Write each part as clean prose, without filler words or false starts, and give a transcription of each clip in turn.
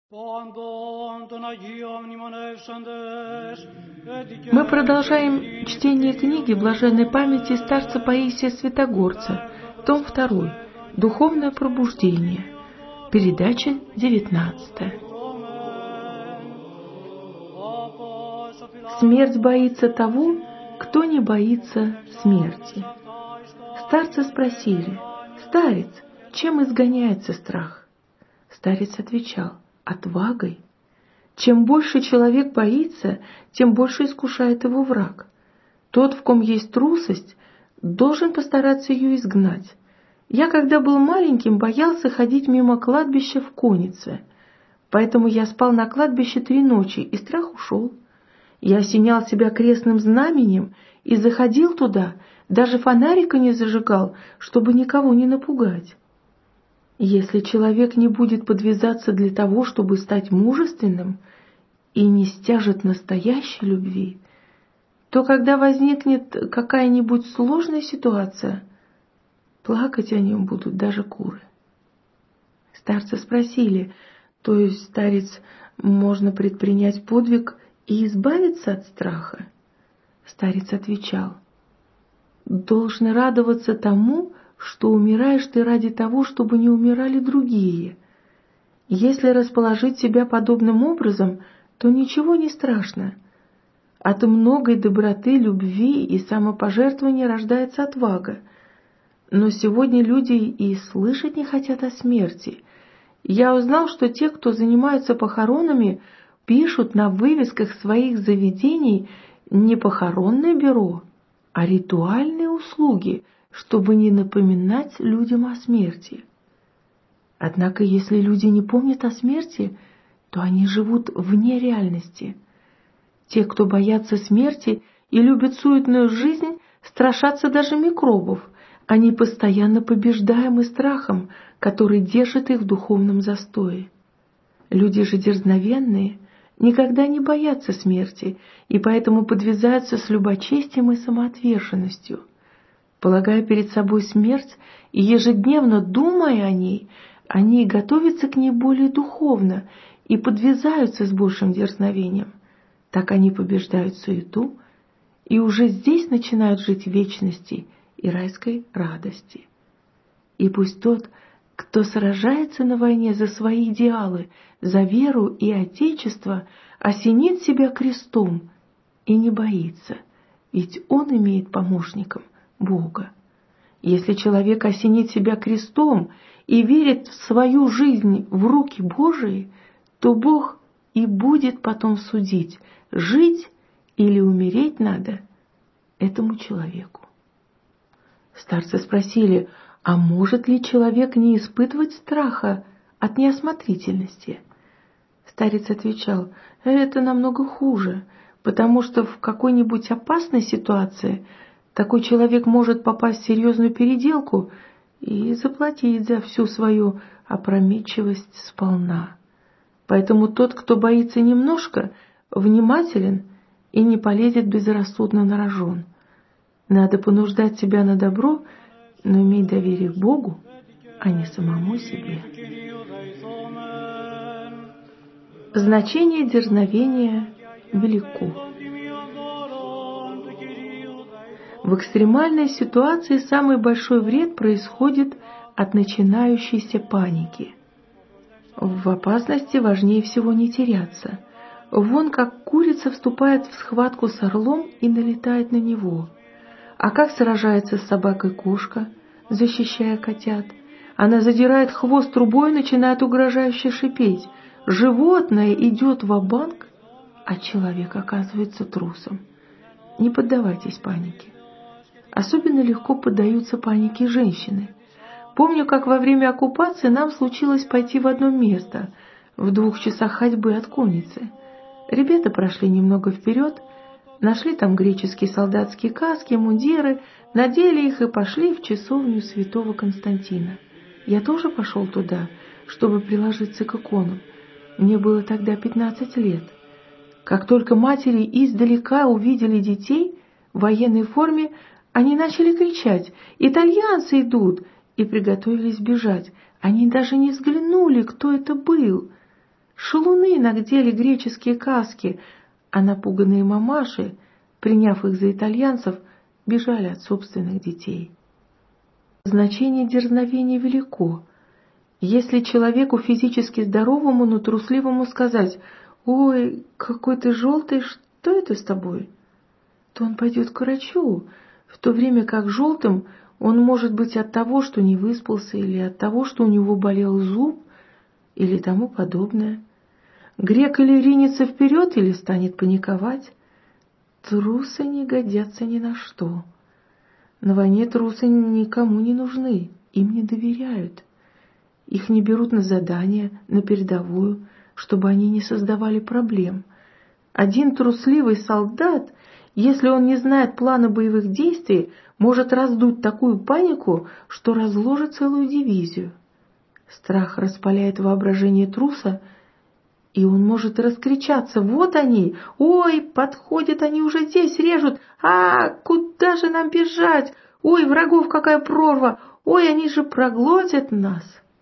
Мы продолжаем чтение книги блаженной памяти старца Паисия Святогорца, том 2, «Духовное пробуждение», передача 19. Смерть боится того, кто не боится смерти. Старцы спросили: «Старец, чем изгоняется страх?» Старец отвечал: «Отвагой. Чем больше человек боится, тем больше искушает его враг. Тот, в ком есть трусость, должен постараться ее изгнать. Я, когда был маленьким, боялся ходить мимо кладбища в Коннице. Поэтому я спал на кладбище 3 ночи, и страх ушел. Я осенял себя крестным знаменем и заходил туда, даже фонарика не зажигал, чтобы никого не напугать. Если человек не будет подвязаться для того, чтобы стать мужественным, и не стяжет настоящей любви, то когда возникнет какая-нибудь сложная ситуация, плакать о нем будут даже куры». Старцы спросили: «То есть, старец, можно предпринять подвиг и избавиться от страха?» Старец отвечал: «Должен радоваться тому, что умираешь ты ради того, чтобы не умирали другие. Если расположить себя подобным образом, то ничего не страшно. От многой доброты, любви и самопожертвования рождается отвага. Но сегодня люди и слышать не хотят о смерти. Я узнал, что те, кто занимаются похоронами, пишут на вывесках своих заведений не похоронное бюро, а ритуальные услуги, чтобы не напоминать людям о смерти. Однако, если люди не помнят о смерти, то они живут вне реальности. Те, кто боятся смерти и любят суетную жизнь, страшатся даже микробов. Они постоянно побеждаемы страхом, который держит их в духовном застое. Люди же дерзновенные никогда не боятся смерти и поэтому подвязаются с любочестием и самоотверженностью. Полагая перед собой смерть и ежедневно думая о ней, они готовятся к ней более духовно и подвязаются с большим дерзновением. Так они побеждают суету и уже здесь начинают жить в вечности и райской радости. И пусть тот, кто сражается на войне за свои идеалы, за веру и Отечество, осенит себя крестом и не боится, ведь он имеет помощником Бога. Если человек осенит себя крестом и верит в свою жизнь в руки Божии, то Бог и будет потом судить, жить или умереть надо этому человеку». Старцы спросили: «А может ли человек не испытывать страха от неосмотрительности?» Старец отвечал: «Это намного хуже, потому что в какой-нибудь опасной ситуации такой человек может попасть в серьезную переделку и заплатить за всю свою опрометчивость сполна. Поэтому тот, кто боится немножко, внимателен и не полезет безрассудно на рожон. Надо понуждать себя на добро, но иметь доверие к Богу, а не самому себе». Значение дерзновения велико. В экстремальной ситуации самый большой вред происходит от начинающейся паники. В опасности важнее всего не теряться. Вон как курица вступает в схватку с орлом и налетает на него. А как сражается с собакой кошка, защищая котят? Она задирает хвост трубой и начинает угрожающе шипеть. Животное идет ва-банк, а человек оказывается трусом. Не поддавайтесь панике. Особенно легко поддаются панике женщины. Помню, как во время оккупации нам случилось пойти в одно место, в 2 часах ходьбы от Конницы. Ребята прошли немного вперед, нашли там греческие солдатские каски, мундиры, надели их и пошли в часовню святого Константина. Я тоже пошел туда, чтобы приложиться к иконам. Мне было тогда 15 лет. Как только матери издалека увидели детей в военной форме, они начали кричать: «Итальянцы идут!» и приготовились бежать. Они даже не взглянули, кто это был. Шалуны надели греческие каски, а напуганные мамаши, приняв их за итальянцев, бежали от собственных детей. Значение дерзновения велико. Если человеку физически здоровому, но трусливому сказать: «Ой, какой ты желтый, что это с тобой?», то он пойдет к врачу, в то время как желтым он может быть от того, что не выспался, или от того, что у него болел зуб, или тому подобное. Грек или ринется вперед, или станет паниковать. Трусы не годятся ни на что. На войне трусы никому не нужны, им не доверяют. Их не берут на задания, на передовую, чтобы они не создавали проблем. Один трусливый солдат, если он не знает плана боевых действий, может раздуть такую панику, что разложит целую дивизию. Страх распаляет воображение труса, и он может раскричаться: «Вот они! Ой, подходят они уже здесь, режут! А, куда же нам бежать? Ой, врагов какая прорва! Ой, они же проглотят нас!»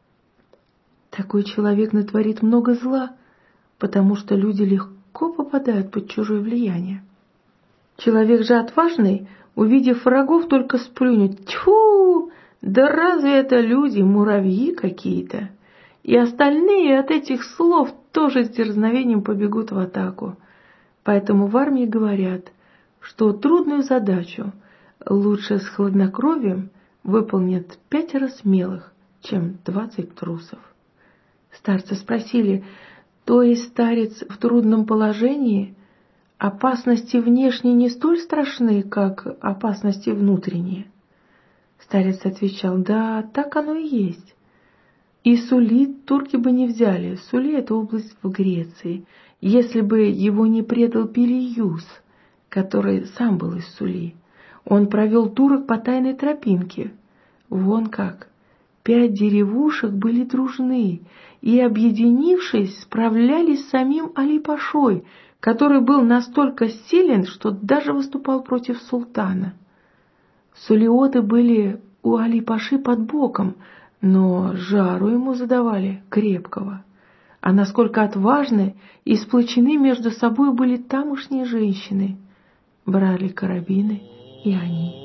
Такой человек натворит много зла, потому что люди легко попадают под чужое влияние. Человек же отважный, увидев врагов, только сплюнет: «Тьфу! Да разве это люди, муравьи какие-то?» И остальные от этих слов тоже с дерзновением побегут в атаку. Поэтому в армии говорят, что трудную задачу лучше с хладнокровием выполнят 5 смелых, чем 20 трусов. Старцы спросили: «То есть, старец, в трудном положении опасности внешние не столь страшны, как опасности внутренние?» Старец отвечал: «Да, так оно и есть. И Сулит турки бы не взяли. Сули — это область в Греции, если бы его не предал Пелиюс, который сам был из Сули. Он провел турок по тайной тропинке. Вон как. 5 деревушек были дружны и, объединившись, справлялись с самим Али-Пашой, который был настолько силен, что даже выступал против султана. Сулиоты были у Али-Паши под боком, но жару ему задавали крепкого. А насколько отважны и сплочены между собой были тамошние женщины, брали карабины и они.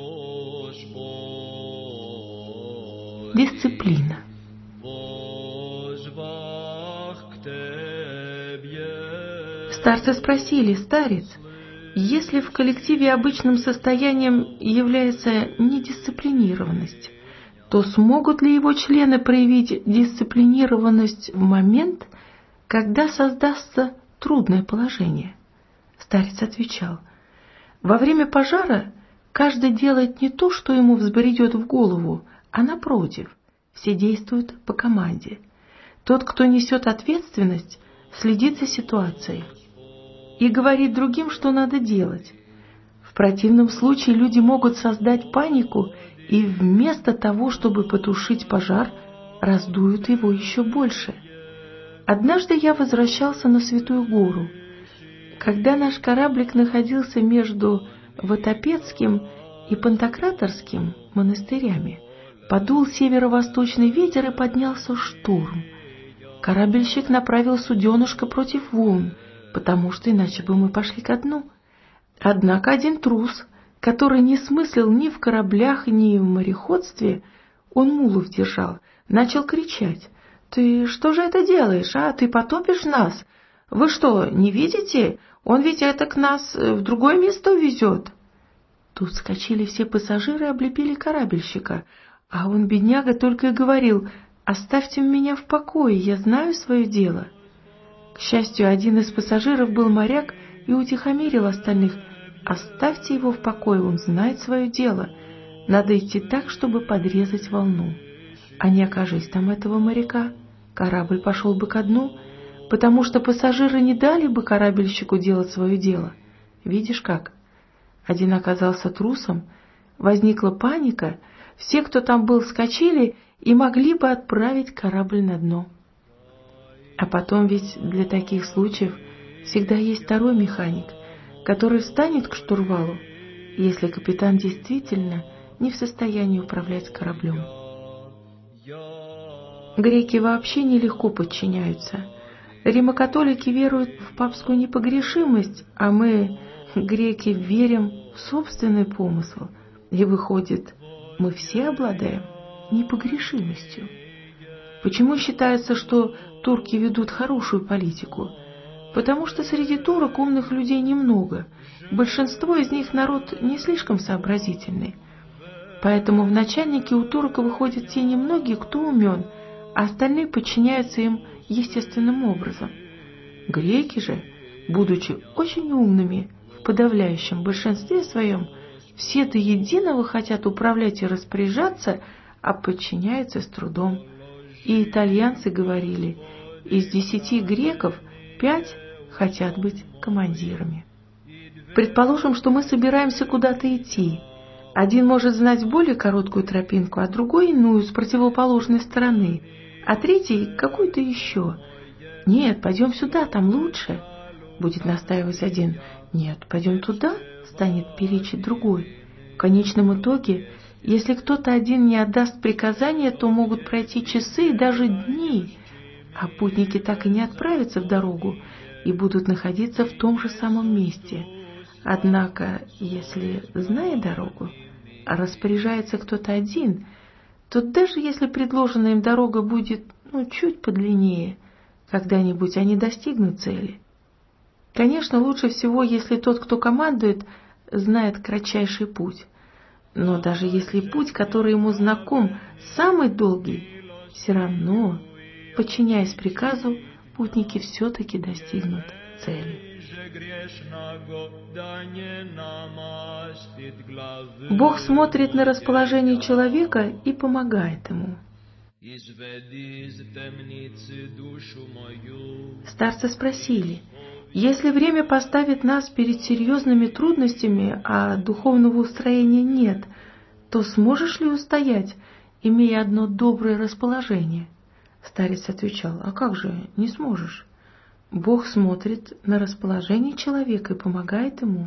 Дисциплина. Старцы спросили: «Старец, если в коллективе обычным состоянием является недисциплинированность, то смогут ли его члены проявить дисциплинированность в момент, когда создастся трудное положение?» Старец отвечал: «Во время пожара каждый делает не то, что ему взбредет в голову, а напротив, все действуют по команде. Тот, кто несет ответственность, следит за ситуацией и говорит другим, что надо делать. В противном случае люди могут создать панику и вместо того, чтобы потушить пожар, раздуют его еще больше. Однажды я возвращался на Святую Гору. Когда наш кораблик находился между Ватопецким и Пантократорским монастырями, подул северо-восточный ветер и поднялся шторм. Корабельщик направил суденышко против волн, потому что иначе бы мы пошли ко дну. Однако один трус, который не смыслил ни в кораблях, ни в мореходстве, он мулов держал, начал кричать: «Ты что же это делаешь, а? Ты потопишь нас? Вы что, не видите? Он ведь это к нас в другое место увезет». Тут вскочили все пассажиры и облепили корабельщика, а он, бедняга, только и говорил: «Оставьте меня в покое, я знаю свое дело». К счастью, один из пассажиров был моряк и утихомирил остальных: «Оставьте его в покое, он знает свое дело. Надо идти так, чтобы подрезать волну. А не окажись там этого моряка, корабль пошел бы ко дну, потому что пассажиры не дали бы корабельщику делать свое дело. Видишь как?» Один оказался трусом, возникла паника, все, кто там был, вскочили и могли бы отправить корабль на дно. А потом ведь для таких случаев всегда есть второй механик, который встанет к штурвалу, если капитан действительно не в состоянии управлять кораблем. Греки вообще нелегко подчиняются. Римокатолики веруют в папскую непогрешимость, а мы, греки, верим в собственный помысл. И выходит, мы все обладаем непогрешимостью. Почему считается, что турки ведут хорошую политику? Потому что среди турок умных людей немного. Большинство из них народ не слишком сообразительный. Поэтому в начальники у турок выходят те немногие, кто умен, а остальные подчиняются им естественным образом. Греки же, будучи очень умными в подавляющем большинстве своем, все до единого хотят управлять и распоряжаться, а подчиняются с трудом. И итальянцы говорили, из 10 греков 5 хотят быть командирами. Предположим, что мы собираемся куда-то идти. Один может знать более короткую тропинку, а другой иную, с противоположной стороны, а третий какую-то еще. «Нет, пойдем сюда, там лучше», — будет настаивать один. «Нет, пойдем туда», — станет перечить другой. В конечном итоге, если кто-то один не отдаст приказания, то могут пройти часы и даже дни, а путники так и не отправятся в дорогу и будут находиться в том же самом месте. Однако, если, зная дорогу, распоряжается кто-то один, то даже если предложенная им дорога будет чуть подлиннее, когда-нибудь они достигнут цели. Конечно, лучше всего, если тот, кто командует, знает кратчайший путь. Но даже если путь, который ему знаком, самый долгий, все равно, подчиняясь приказу, путники все-таки достигнут цели. Бог смотрит на расположение человека и помогает ему. Старцы спросили: если время поставит нас перед серьезными трудностями, а духовного устроения нет, то сможешь ли устоять, имея одно доброе расположение? Старец отвечал: а как же, не сможешь. Бог смотрит на расположение человека и помогает ему.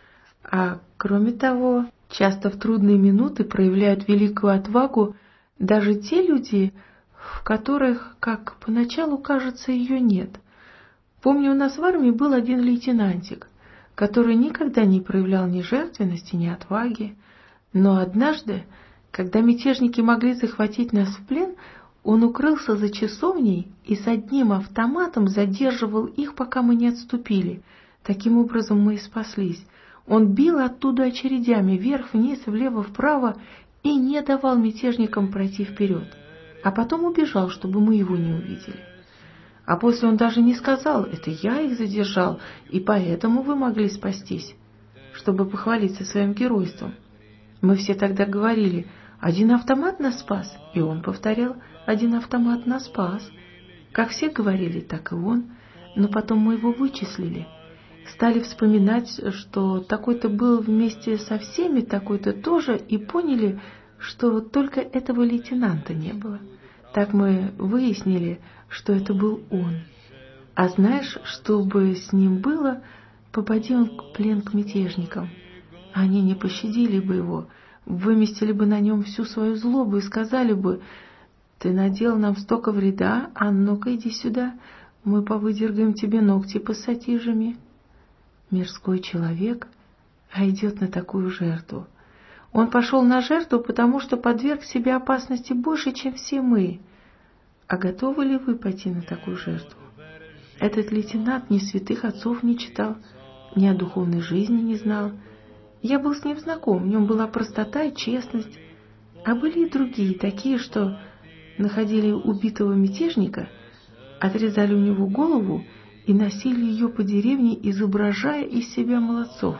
А кроме того, часто в трудные минуты проявляют великую отвагу даже те люди, в которых, как поначалу кажется, ее нет. Помню, у нас в армии был один лейтенантик, который никогда не проявлял ни жертвенности, ни отваги. Но однажды, когда мятежники могли захватить нас в плен, он укрылся за часовней и с одним автоматом задерживал их, пока мы не отступили. Таким образом мы и спаслись. Он бил оттуда очередями вверх-вниз, влево-вправо и не давал мятежникам пройти вперед. А потом убежал, чтобы мы его не увидели. А после он даже не сказал: это я их задержал, и поэтому вы могли спастись, чтобы похвалиться своим геройством. Мы все тогда говорили: один автомат нас спас, и он повторял: один автомат нас спас. Как все говорили, так и он, но потом мы его вычислили. Стали вспоминать, что такой-то был вместе со всеми, такой-то тоже, и поняли, что только этого лейтенанта не было. Так мы выяснили, что это был он. А знаешь, что бы с ним было, попади он в плен к мятежникам? Они не пощадили бы его, выместили бы на нем всю свою злобу и сказали бы: ты наделал нам столько вреда, а ну-ка иди сюда, мы повыдергаем тебе ногти пассатижами. Мирской человек, а идет на такую жертву. Он пошел на жертву, потому что подверг себе опасности больше, чем все мы. А готовы ли вы пойти на такую жертву? Этот лейтенант ни святых отцов не читал, ни о духовной жизни не знал. Я был с ним знаком, в нем была простота и честность. А были и другие, такие, что находили убитого мятежника, отрезали у него голову и носили ее по деревне, изображая из себя молодцов.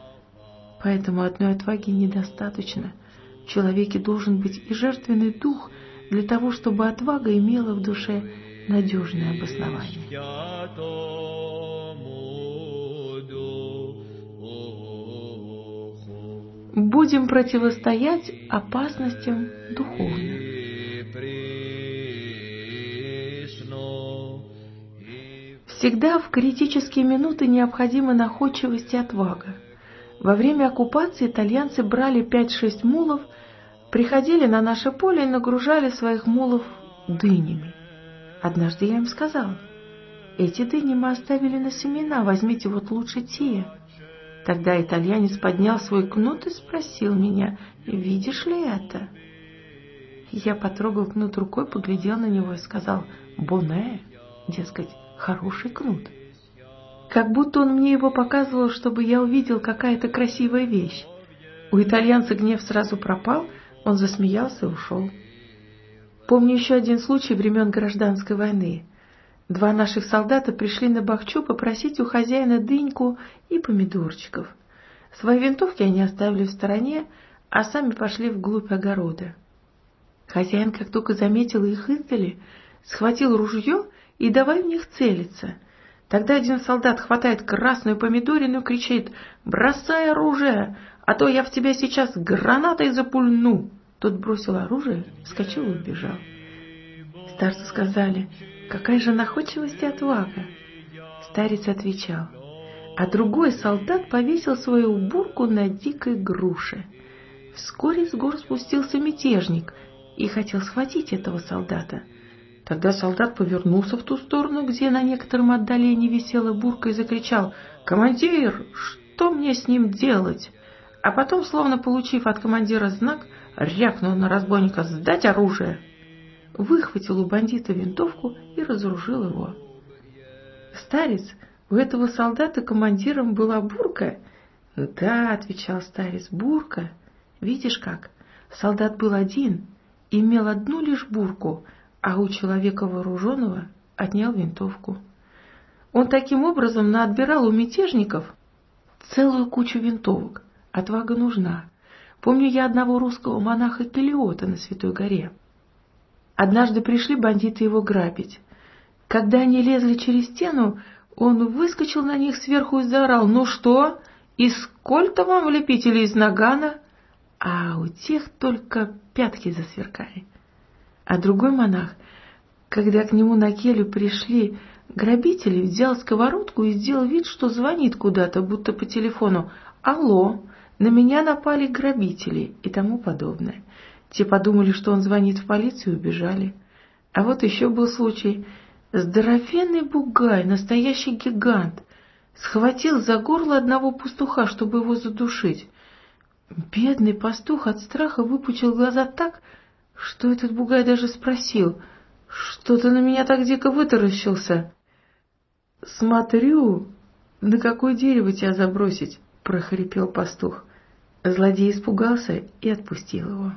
Поэтому одной отваги недостаточно. В человеке должен быть и жертвенный дух для того, чтобы отвага имела в душе надежное обоснование. Будем противостоять опасностям духовным. Всегда в критические минуты необходима находчивость и отвага. Во время оккупации итальянцы брали 5-6 мулов, приходили на наше поле и нагружали своих мулов дынями. Однажды я им сказал: эти дыни мы оставили на семена, возьмите вот лучше те». Тогда итальянец поднял свой кнут и спросил меня: «Видишь ли это?» Я потрогал кнут рукой, поглядел на него и сказал: «Боне», дескать, хороший кнут. Как будто он мне его показывал, чтобы я увидел какая-то красивая вещь. У итальянца гнев сразу пропал, он засмеялся и ушел. Помню еще один случай времен Гражданской войны. 2 наших солдата пришли на бахчу попросить у хозяина дыньку и помидорчиков. Свои винтовки они оставили в стороне, а сами пошли вглубь огорода. Хозяин, как только заметил их издали, схватил ружье и давай в них целиться. Тогда один солдат хватает красную помидорину и кричит: «Бросай оружие, а то я в тебя сейчас гранатой запульну!» Тот бросил оружие, вскочил и убежал. Старцы сказали: «Какая же находчивость и отвага!» Старец отвечал: «А другой солдат повесил свою бурку на дикой груше. Вскоре с гор спустился мятежник и хотел схватить этого солдата. Тогда солдат повернулся в ту сторону, где на некотором отдалении висела бурка, и закричал: «Командир, что мне с ним делать?» А потом, словно получив от командира знак, рявкнул на разбойника: «Сдать оружие!» Выхватил у бандита винтовку и разоружил его. «Старец, у этого солдата командиром была бурка?» «Да», — отвечал старец, — «бурка. Видишь как? Солдат был один, имел одну лишь бурку, а у человека вооруженного отнял винтовку. Он таким образом наотбирал у мятежников целую кучу винтовок. Отвага нужна. Помню я одного русского монаха Келиота на Святой горе. Однажды пришли бандиты его грабить. Когда они лезли через стену, он выскочил на них сверху и заорал: «Ну что, и сколько вам влепители из нагана?» А у тех только пятки засверкали. А другой монах, когда к нему на келью пришли грабители, взял сковородку и сделал вид, что звонит куда-то, будто по телефону: «Алло, на меня напали грабители» и тому подобное. Те подумали, что он звонит в полицию, и убежали. А вот еще был случай. Здоровенный бугай, настоящий гигант, схватил за горло одного пастуха, чтобы его задушить. Бедный пастух от страха выпучил глаза так, что этот бугай даже спросил: «Что ты на меня так дико вытаращился?» «Смотрю, на какое дерево тебя забросить», — прохрипел пастух. Злодей испугался и отпустил его.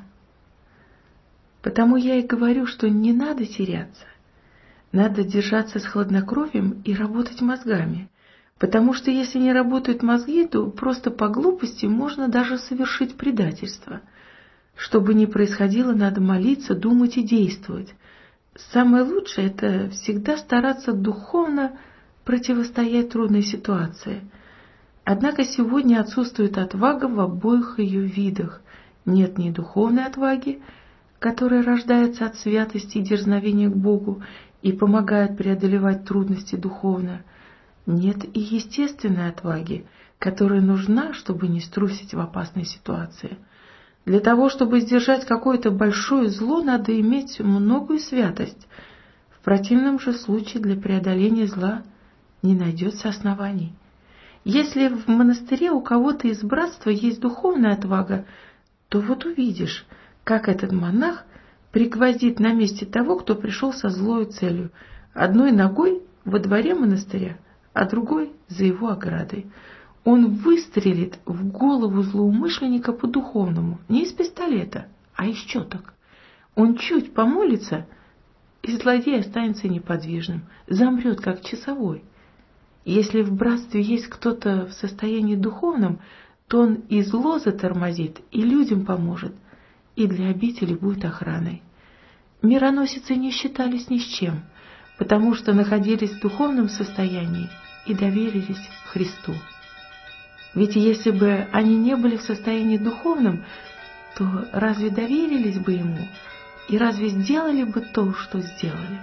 Потому я и говорю, что не надо теряться. Надо держаться с хладнокровием и работать мозгами. Потому что если не работают мозги, то просто по глупости можно даже совершить предательство. Что бы ни происходило, надо молиться, думать и действовать. Самое лучшее — это всегда стараться духовно противостоять трудной ситуации. Однако сегодня отсутствует отвага в обоих ее видах. Нет ни духовной отваги, которая рождается от святости и дерзновения к Богу и помогает преодолевать трудности духовно. Нет и естественной отваги, которая нужна, чтобы не струсить в опасной ситуации. Для того, чтобы сдержать какое-то большое зло, надо иметь многую святость. В противном же случае для преодоления зла не найдется оснований. Если в монастыре у кого-то из братства есть духовная отвага, то вот увидишь, как этот монах пригвоздит на месте того, кто пришел со злой целью, одной ногой во дворе монастыря, а другой за его оградой. Он выстрелит в голову злоумышленника по-духовному, не из пистолета, а из четок. Он чуть помолится, и злодей останется неподвижным, замрет, как часовой. Если в братстве есть кто-то в состоянии духовном, то он и зло затормозит, и людям поможет, и для обители будет охраной. Мироносицы не считались ни с чем, потому что находились в духовном состоянии и доверились Христу. Ведь если бы они не были в состоянии духовном, то разве доверились бы Ему и разве сделали бы то, что сделали?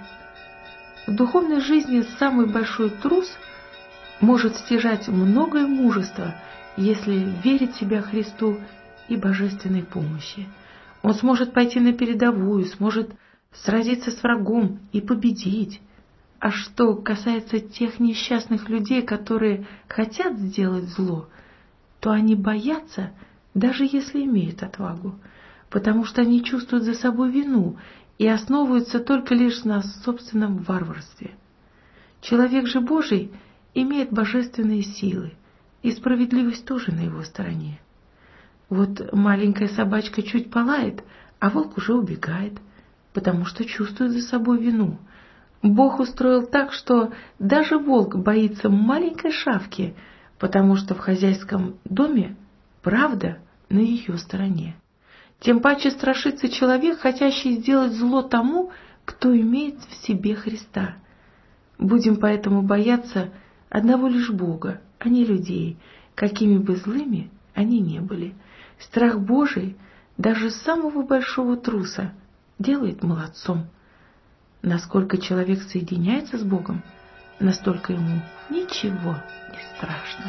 В духовной жизни самый большой трус может стяжать многое мужество, если верит себя Христу и божественной помощи. Он сможет пойти на передовую, сможет сразиться с врагом и победить. А что касается тех несчастных людей, которые хотят сделать зло, то они боятся, даже если имеют отвагу, потому что они чувствуют за собой вину и основываются только лишь на собственном варварстве. Человек же Божий имеет божественные силы, и справедливость тоже на его стороне. Вот маленькая собачка чуть полает, а волк уже убегает, потому что чувствует за собой вину. Бог устроил так, что даже волк боится маленькой шавки, потому что в хозяйском доме правда на ее стороне. Тем паче страшится человек, хотящий сделать зло тому, кто имеет в себе Христа. Будем поэтому бояться одного лишь Бога, а не людей, какими бы злыми они ни были. Страх Божий даже самого большого труса делает молодцом. Насколько человек соединяется с Богом, настолько ему ничего не страшно.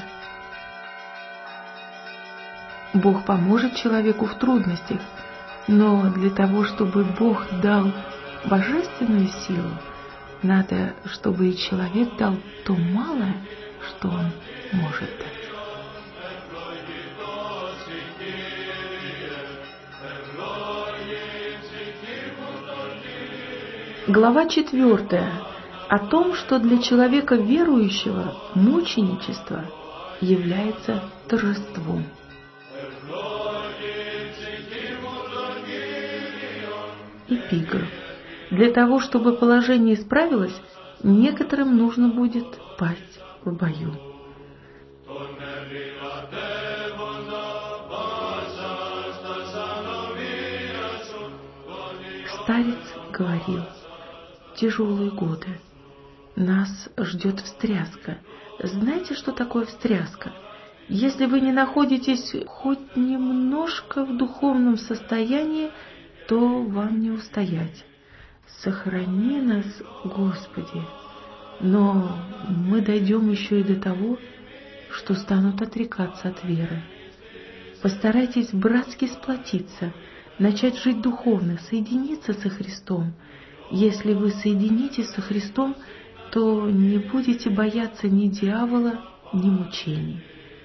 Бог поможет человеку в трудностях, но для того, чтобы Бог дал божественную силу, надо, чтобы и человек дал то малое, что он может дать. Глава 4. О том, что для человека верующего мученичество является торжеством. Эпиграф. Для того, чтобы положение исправилось, некоторым нужно будет пасть в бою. Старец говорил: тяжелые годы. Нас ждет встряска. Знаете, что такое встряска? Если вы не находитесь хоть немножко в духовном состоянии, то вам не устоять. Сохрани нас, Господи. Но мы дойдем еще и до того, что станут отрекаться от веры. Постарайтесь братски сплотиться, начать жить духовно, соединиться со Христом. Если вы соединитесь со Христом, то не будете бояться ни дьявола, ни мучений.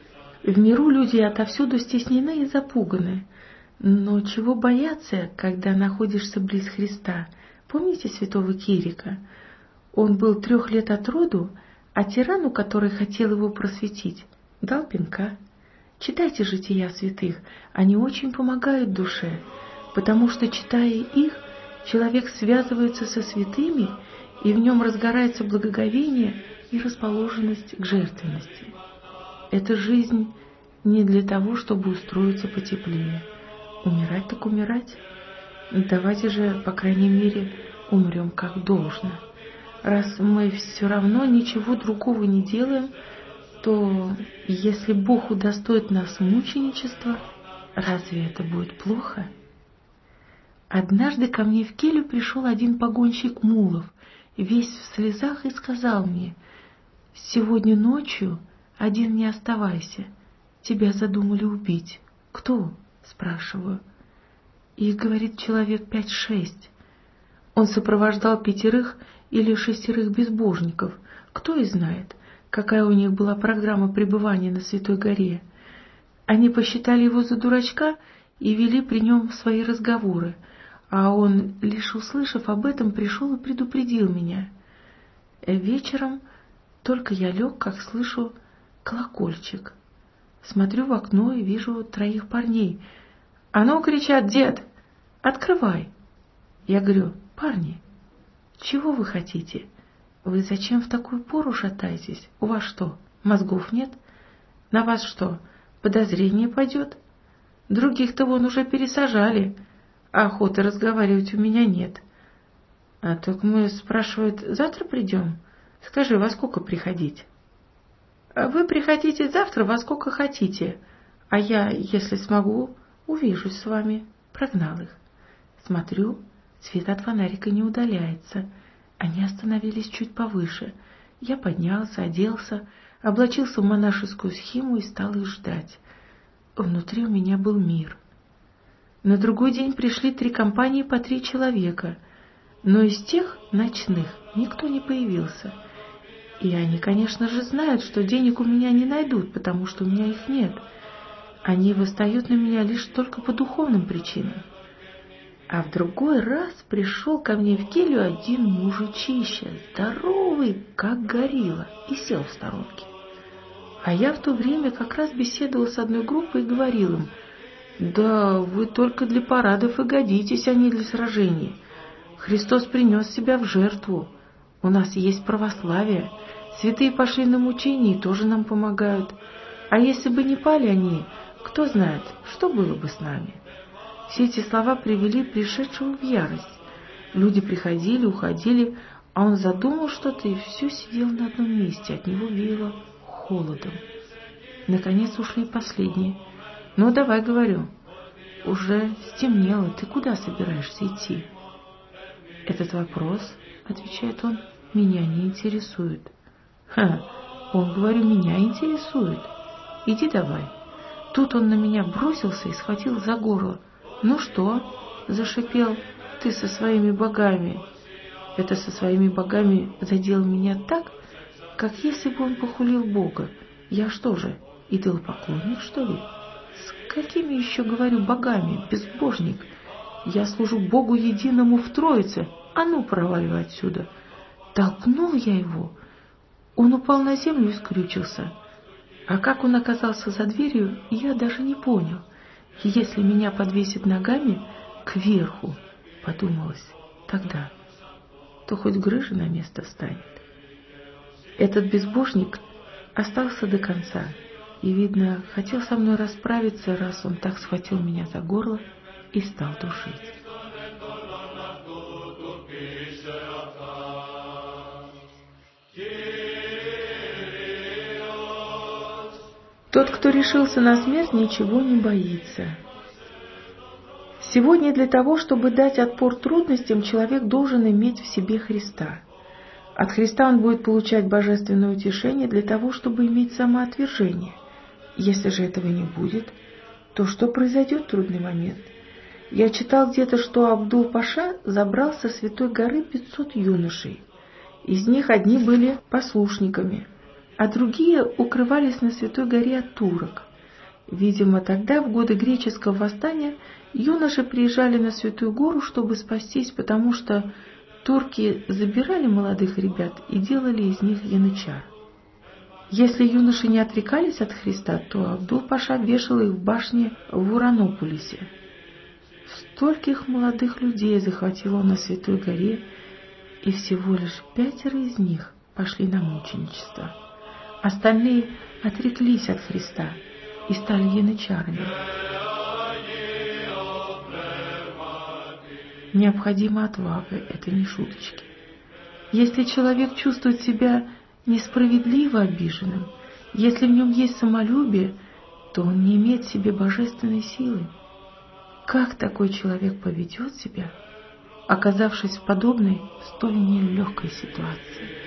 В миру люди отовсюду стеснены и запуганы. Но чего бояться, когда находишься близ Христа? Помните святого Кирика? Он был 3 лет от роду, а тирану, который хотел его просветить, дал пинка. Читайте жития святых, они очень помогают душе, потому что, читая их, человек связывается со святыми, и в нем разгорается благоговение и расположенность к жертвенности. Эта жизнь не для того, чтобы устроиться потеплее. Умирать так умирать. Давайте же, по крайней мере, умрем как должно. Раз мы все равно ничего другого не делаем, то если Бог удостоит нас мученичества, разве это будет плохо? Однажды ко мне в келью пришел один погонщик мулов, весь в слезах, и сказал мне: «Сегодня ночью один не оставайся, тебя задумали убить». «Кто?» — спрашиваю. И говорит, человек 5-6. Он сопровождал 5 или 6 безбожников. Кто и знает, какая у них была программа пребывания на Святой горе. Они посчитали его за дурачка и вели при нем свои разговоры, а он, лишь услышав об этом, пришел и предупредил меня. Вечером только я лег, как слышу колокольчик. Смотрю в окно и вижу 3 парней. «А ну!» — кричат: «Дед, открывай!» Я говорю: «Парни, чего вы хотите? Вы зачем в такую пору шатаетесь? У вас что, мозгов нет? На вас что, подозрение пойдет? Других-то вон уже пересажали, а охоты разговаривать у меня нет». А только мы, спрашивают: «Завтра придем? Скажи, во сколько приходить?» «Вы приходите завтра во сколько хотите, а я, если смогу, увижусь с вами». Прогнал их. Смотрю, свет от фонарика не удаляется. Они остановились чуть повыше. Я поднялся, оделся, облачился в монашескую схиму и стал их ждать. Внутри у меня был мир. На другой день пришли 3 компании по 3 человека. Но из тех ночных никто не появился. И они, конечно же, знают, что денег у меня не найдут, потому что у меня их нет. Они восстают на меня лишь только по духовным причинам. А в другой раз пришел ко мне в келью один мужичище, здоровый, как горилла, и сел в сторонке. А я в то время как раз беседовал с одной группой и говорил им: «Да вы только для парадов и годитесь, а не для сражений. Христос принес себя в жертву. У нас есть православие. Святые пошли на мучения и тоже нам помогают. А если бы не пали они, кто знает, что было бы с нами». Все эти слова привели пришедшего в ярость. Люди приходили, уходили, а он задумал что-то и все сидел на одном месте, от него веяло холодом. Наконец ушли последние. «Ну, давай, — говорю, — уже стемнело, ты куда собираешься идти?» «Этот вопрос, — отвечает он, — меня не интересует». Он, говорю, меня интересует. Иди давай. Тут он на меня бросился и схватил за горло. «Ну что?» — зашипел. «Ты со своими богами». Это со своими богами задело меня так, как если бы он похулил Бога. Я что же, идолопоклонник, что ли? С какими еще, говорю, богами, безбожник? Я служу Богу единому в Троице. А ну, проваливай отсюда. Толкнул я его. Он упал на землю и скрючился. А как он оказался за дверью, я даже не понял. Если меня подвесит ногами кверху, подумалось тогда, то хоть грыжа на место встанет. Этот безбожник остался до конца и, видно, хотел со мной расправиться, раз он так схватил меня за горло и стал душить. Тот, кто решился на смерть, ничего не боится. Сегодня для того, чтобы дать отпор трудностям, человек должен иметь в себе Христа. От Христа он будет получать божественное утешение для того, чтобы иметь самоотвержение. Если же этого не будет, то что произойдет в трудный момент? Я читал где-то, что Абдул-Паша забрал со Святой горы 500 юношей. Из них одни были послушниками, а другие укрывались на Святой горе от турок. Видимо, тогда, в годы греческого восстания, юноши приезжали на Святую гору, чтобы спастись, потому что турки забирали молодых ребят и делали из них янычар. Если юноши не отрекались от Христа, то Абдул-Паша вешал их в башне в Уранополисе. Стольких молодых людей захватил он на Святой горе, и всего лишь 5 из них пошли на мученичество. Остальные отреклись от Христа и стали янычарами. Необходима отвага, это не шуточки. Если человек чувствует себя несправедливо обиженным, если в нем есть самолюбие, то он не имеет в себе божественной силы. Как такой человек поведет себя, оказавшись в подобной, столь нелегкой ситуации?